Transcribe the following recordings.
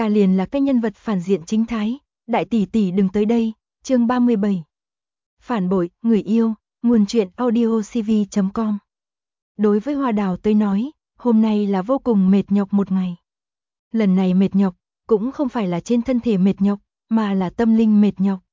Ta liền là cái nhân vật phản diện chính thái, đại tỷ tỷ đừng tới đây. Chương 37. Phản bội, người yêu, nguồn truyện audiocv.com. Đối với Hoa Đào tới nói, hôm nay là vô cùng mệt nhọc một ngày. Lần này mệt nhọc, cũng không phải là trên thân thể mệt nhọc, mà là tâm linh mệt nhọc.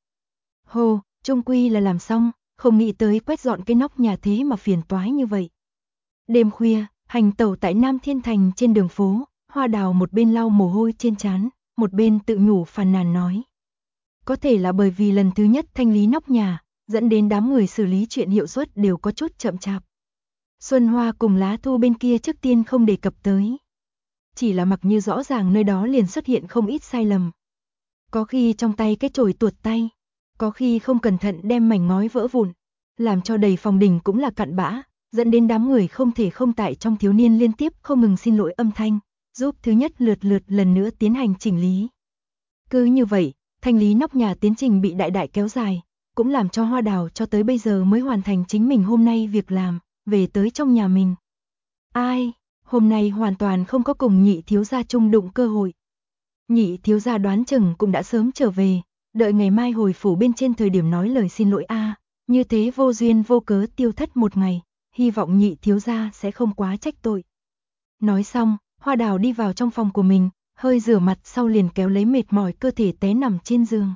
Hô, chung quy là làm xong, không nghĩ tới quét dọn cái nóc nhà thế mà phiền toái như vậy. Đêm khuya, hành tẩu tại Nam Thiên Thành trên đường phố, Hoa Đào một bên lau mồ hôi trên trán, một bên tự nhủ phàn nàn nói. Có thể là bởi vì lần thứ nhất thanh lý nóc nhà, dẫn đến đám người xử lý chuyện hiệu suất đều có chút chậm chạp. Xuân Hoa cùng Lá Thu bên kia trước tiên không đề cập tới. Chỉ là mặc như rõ ràng nơi đó liền xuất hiện không ít sai lầm. Có khi trong tay cái chổi tuột tay, có khi không cẩn thận đem mảnh ngói vỡ vụn, làm cho đầy phòng đình cũng là cặn bã, dẫn đến đám người không thể không tại trong thiếu niên liên tiếp không ngừng xin lỗi âm thanh, giúp thứ nhất lượt lần nữa tiến hành chỉnh lý. Cứ như vậy, thanh lý nóc nhà tiến trình bị đại kéo dài, cũng làm cho Hoa Đào cho tới bây giờ mới hoàn thành chính mình hôm nay việc làm, về tới trong nhà mình. Ai, hôm nay hoàn toàn không có cùng nhị thiếu gia chung đụng cơ hội. Nhị thiếu gia đoán chừng cũng đã sớm trở về, đợi ngày mai hồi phủ bên trên thời điểm nói lời xin lỗi như thế vô duyên vô cớ tiêu thất một ngày, hy vọng nhị thiếu gia sẽ không quá trách tội. Nói xong, Hoa Đào đi vào trong phòng của mình, hơi rửa mặt sau liền kéo lấy mệt mỏi cơ thể té nằm trên giường.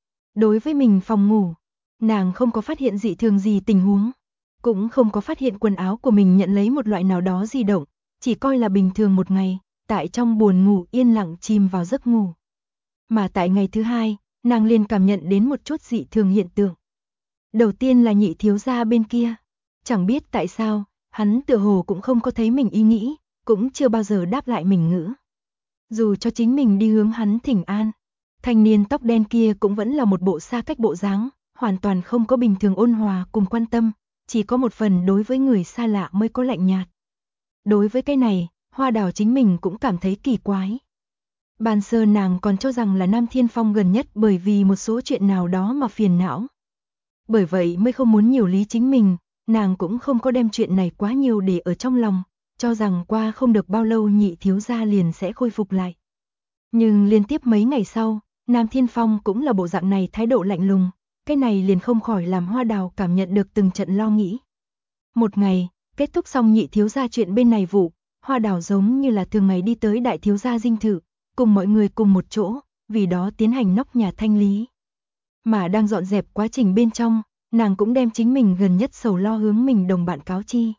Đối với mình phòng ngủ, nàng không có phát hiện dị thường gì tình huống, cũng không có phát hiện quần áo của mình nhận lấy một loại nào đó di động, chỉ coi là bình thường một ngày, tại trong buồn ngủ yên lặng chìm vào giấc ngủ. Mà tại ngày thứ hai, nàng liền cảm nhận đến một chút dị thường hiện tượng. Đầu tiên là nhị thiếu gia bên kia, chẳng biết tại sao, hắn tựa hồ cũng không có thấy mình ý nghĩ, cũng chưa bao giờ đáp lại mình ngữ. Dù cho chính mình đi hướng hắn thỉnh an, thanh niên tóc đen kia cũng vẫn là một bộ xa cách bộ dáng, hoàn toàn không có bình thường ôn hòa cùng quan tâm, chỉ có một phần đối với người xa lạ mới có lạnh nhạt. Đối với cái này, Hoa Đào chính mình cũng cảm thấy kỳ quái. Ban sơ nàng còn cho rằng là Nam Thiên Phong gần nhất bởi vì một số chuyện nào đó mà phiền não. Bởi vậy mới không muốn nhiều lý chính mình, nàng cũng không có đem chuyện này quá nhiều để ở trong lòng, cho rằng qua không được bao lâu nhị thiếu gia liền sẽ khôi phục lại. Nhưng liên tiếp mấy ngày sau, Nam Thiên Phong cũng là bộ dạng này thái độ lạnh lùng, cái này liền không khỏi làm Hoa Đào cảm nhận được từng trận lo nghĩ. Một ngày, kết thúc xong nhị thiếu gia chuyện bên này vụ, Hoa Đào giống như là thường ngày đi tới đại thiếu gia dinh thự, cùng mọi người cùng một chỗ, vì đó tiến hành nóc nhà thanh lý. Mà đang dọn dẹp quá trình bên trong, nàng cũng đem chính mình gần nhất sầu lo hướng mình đồng bạn cáo chi.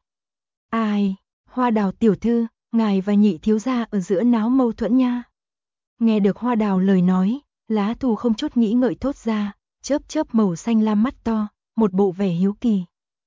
Ai, Hoa Đào tiểu thư, ngài và nhị thiếu gia ở giữa náo mâu thuẫn nha. Nghe được Hoa Đào lời nói, Lá Thu không chút nghĩ ngợi thốt ra, chớp màu xanh lam mắt to, một bộ vẻ hiếu kỳ.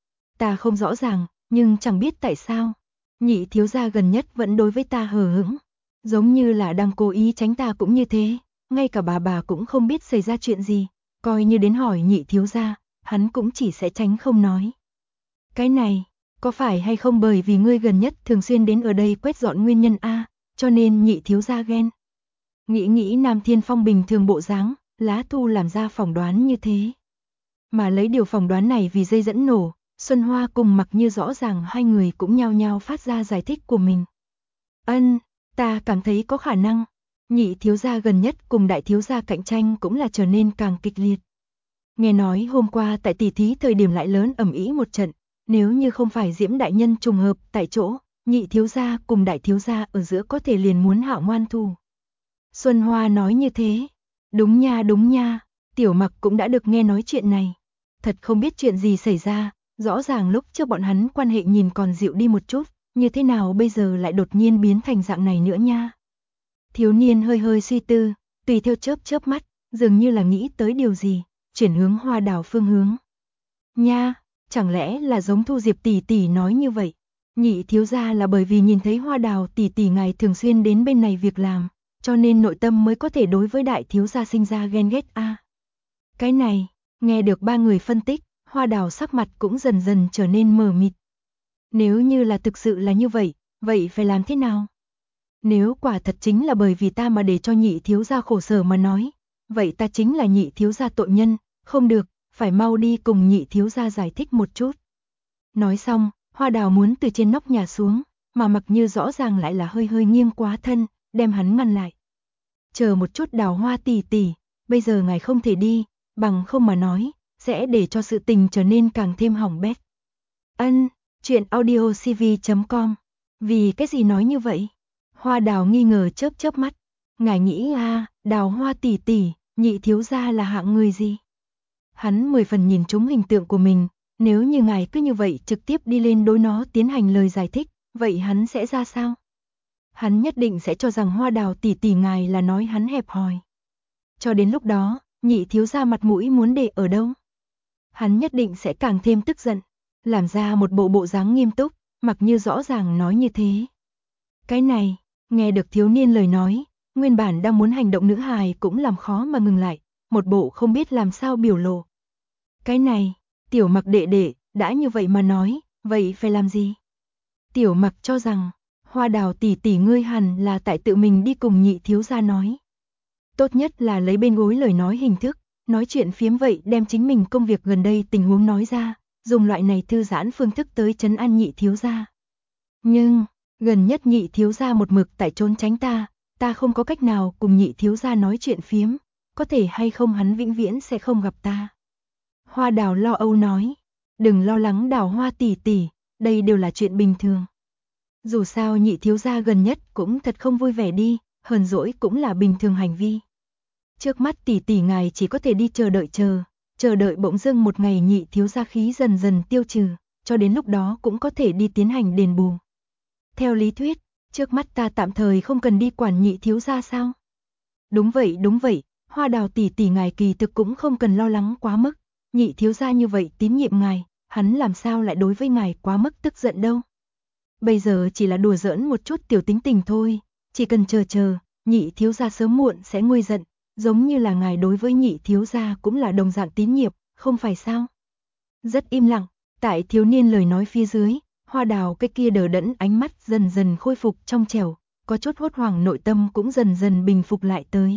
Ta không rõ ràng, nhưng chẳng biết tại sao, nhị thiếu gia gần nhất vẫn đối với ta hờ hững, giống như là đang cố ý tránh ta cũng như thế, ngay cả bà cũng không biết xảy ra chuyện gì, coi như đến hỏi nhị thiếu gia, hắn cũng chỉ sẽ tránh không nói. Cái này, có phải hay không bởi vì ngươi gần nhất thường xuyên đến ở đây quét dọn nguyên nhân cho nên nhị thiếu gia ghen? Nghĩ Nam Thiên Phong bình thường bộ dáng, Lá Thu làm ra phỏng đoán như thế. Mà lấy điều phỏng đoán này vì dây dẫn nổ, Xuân Hoa cùng Mặc Như rõ ràng hai người cũng nhao nhao phát ra giải thích của mình. Ta cảm thấy có khả năng, nhị thiếu gia gần nhất cùng đại thiếu gia cạnh tranh cũng là trở nên càng kịch liệt. Nghe nói hôm qua tại tỷ thí thời điểm lại lớn ầm ĩ một trận, nếu như không phải Diễm đại nhân trùng hợp tại chỗ, nhị thiếu gia cùng đại thiếu gia ở giữa có thể liền muốn hạo ngoan thù. Xuân Hoa nói như thế. Đúng nha, Tiểu Mặc cũng đã được nghe nói chuyện này. Thật không biết chuyện gì xảy ra, rõ ràng lúc trước bọn hắn quan hệ nhìn còn dịu đi một chút, như thế nào bây giờ lại đột nhiên biến thành dạng này nữa nha. Thiếu niên hơi suy tư, tùy theo chớp mắt, dường như là nghĩ tới điều gì, chuyển hướng Hoa Đào phương hướng. Nha, chẳng lẽ là giống Thu Diệp tỷ tỷ nói như vậy? Nhị thiếu gia là bởi vì nhìn thấy Hoa Đào tỷ tỷ ngài thường xuyên đến bên này việc làm, cho nên nội tâm mới có thể đối với đại thiếu gia sinh ra ghen ghét Cái này, nghe được ba người phân tích, Hoa Đào sắc mặt cũng dần trở nên mờ mịt. Nếu như là thực sự là như vậy, vậy phải làm thế nào? Nếu quả thật chính là bởi vì ta mà để cho nhị thiếu gia khổ sở mà nói, vậy ta chính là nhị thiếu gia tội nhân, không được, phải mau đi cùng nhị thiếu gia giải thích một chút. Nói xong, Hoa Đào muốn từ trên nóc nhà xuống, mà Mặc Như rõ ràng lại là hơi nghiêng quá thân, đem hắn ngăn lại. chờ một chút Đào Hoa tỷ tỷ, bây giờ ngài không thể đi, bằng không mà nói, sẽ để cho sự tình trở nên càng thêm hỏng bét. Chuyện audiocv.com. Vì cái gì nói như vậy? Hoa Đào nghi ngờ chớp chớp mắt. Ngài nghĩ Đào Hoa tỷ tỷ, nhị thiếu gia là hạng người gì? Hắn 10 phần nhìn trúng hình tượng của mình, nếu như ngài cứ như vậy trực tiếp đi lên đối nó tiến hành lời giải thích, vậy hắn sẽ ra sao? Hắn nhất định sẽ cho rằng Hoa Đào tỷ tỷ ngài là nói hắn hẹp hòi. Cho đến lúc đó, nhị thiếu gia mặt mũi muốn để ở đâu? Hắn nhất định sẽ càng thêm tức giận, làm ra một bộ dáng nghiêm túc, mặc như rõ ràng nói như thế. Cái này, nghe được thiếu niên lời nói, nguyên bản đang muốn hành động nữ hài cũng làm khó mà ngừng lại, một bộ không biết làm sao biểu lộ. Cái này, Tiểu Mặc đệ đệ, đã như vậy mà nói, vậy phải làm gì? Tiểu Mặc cho rằng, Hoa Đào tỷ tỷ ngươi hẳn là tại tự mình đi cùng nhị thiếu gia nói. Tốt nhất là lấy bên gối lời nói hình thức, nói chuyện phiếm vậy đem chính mình công việc gần đây tình huống nói ra, dùng loại này thư giãn phương thức tới trấn an nhị thiếu gia. Nhưng, gần nhất nhị thiếu gia một mực tại trốn tránh ta không có cách nào cùng nhị thiếu gia nói chuyện phiếm, có thể hay không hắn vĩnh viễn sẽ không gặp ta. Hoa Đào lo âu nói, đừng lo lắng Đào Hoa tỷ tỷ, đây đều là chuyện bình thường. Dù sao nhị thiếu gia gần nhất cũng thật không vui vẻ đi, hờn dỗi cũng là bình thường hành vi. Trước mắt tỷ tỷ ngài chỉ có thể đi chờ đợi bỗng dưng một ngày nhị thiếu gia khí dần dần tiêu trừ, cho đến lúc đó cũng có thể đi tiến hành đền bù. Theo lý thuyết, trước mắt ta tạm thời không cần đi quản nhị thiếu gia sao? Đúng vậy, Hoa Đào tỷ tỷ ngài kỳ thực cũng không cần lo lắng quá mức, nhị thiếu gia như vậy tín nhiệm ngài, hắn làm sao lại đối với ngài quá mức tức giận đâu. Bây giờ chỉ là đùa giỡn một chút tiểu tính tình thôi, chỉ cần chờ, nhị thiếu gia sớm muộn sẽ nguôi giận, giống như là ngài đối với nhị thiếu gia cũng là đồng dạng tín nhiệm, không phải sao? Rất im lặng, tại thiếu niên lời nói phía dưới, Hoa Đào cái kia đờ đẫn ánh mắt dần dần khôi phục trong trẻo, có chút hốt hoảng nội tâm cũng dần dần bình phục lại tới.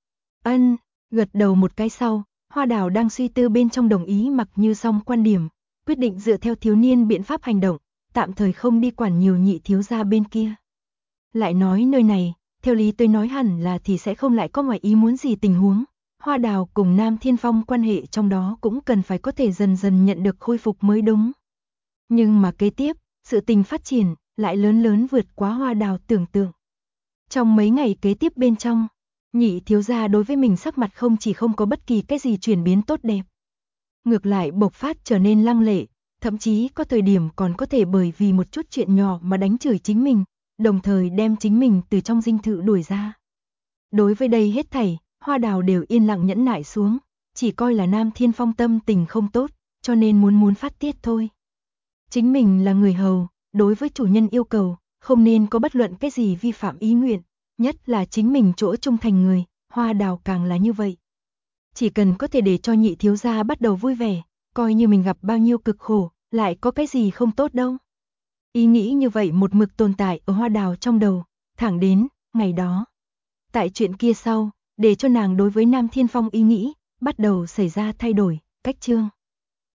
Gật đầu một cái sau, Hoa Đào đang suy tư bên trong đồng ý Mặc Như Song quan điểm, quyết định dựa theo thiếu niên biện pháp hành động, tạm thời không đi quản nhiều nhị thiếu gia bên kia. Lại nói nơi này, theo lý tôi nói hẳn là thì sẽ không lại có ngoài ý muốn gì tình huống. Hoa Đào cùng Nam Thiên Phong quan hệ trong đó cũng cần phải có thể dần dần nhận được khôi phục mới đúng. Nhưng mà kế tiếp, sự tình phát triển lại lớn vượt quá Hoa Đào tưởng tượng. Trong mấy ngày kế tiếp bên trong, nhị thiếu gia đối với mình sắc mặt không chỉ không có bất kỳ cái gì chuyển biến tốt đẹp. Ngược lại bộc phát trở nên lăng lệ, thậm chí có thời điểm còn có thể bởi vì một chút chuyện nhỏ mà đánh chửi chính mình, đồng thời đem chính mình từ trong dinh thự đuổi ra. Đối với đây hết thảy, Hoa Đào đều yên lặng nhẫn nại xuống, chỉ coi là Nam Thiên Phong tâm tình không tốt, cho nên muốn phát tiết thôi. Chính mình là người hầu, đối với chủ nhân yêu cầu, không nên có bất luận cái gì vi phạm ý nguyện, nhất là chính mình chỗ trung thành người, Hoa Đào càng là như vậy. Chỉ cần có thể để cho nhị thiếu gia bắt đầu vui vẻ, coi như mình gặp bao nhiêu cực khổ, lại có cái gì không tốt đâu. Ý nghĩ như vậy một mực tồn tại ở Hoa Đào trong đầu, thẳng đến ngày đó. Tại chuyện kia sau, để cho nàng đối với Nam Thiên Phong ý nghĩ bắt đầu xảy ra thay đổi, cách chương.